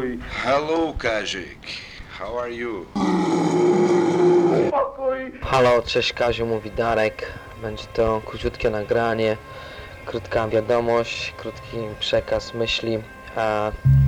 Spokój. Hello, Kazik. How are you? Spokój. Halo, cześć Kaziu, mówi Darek. Będzie to króciutkie nagranie, krótka wiadomość, krótki przekaz myśli.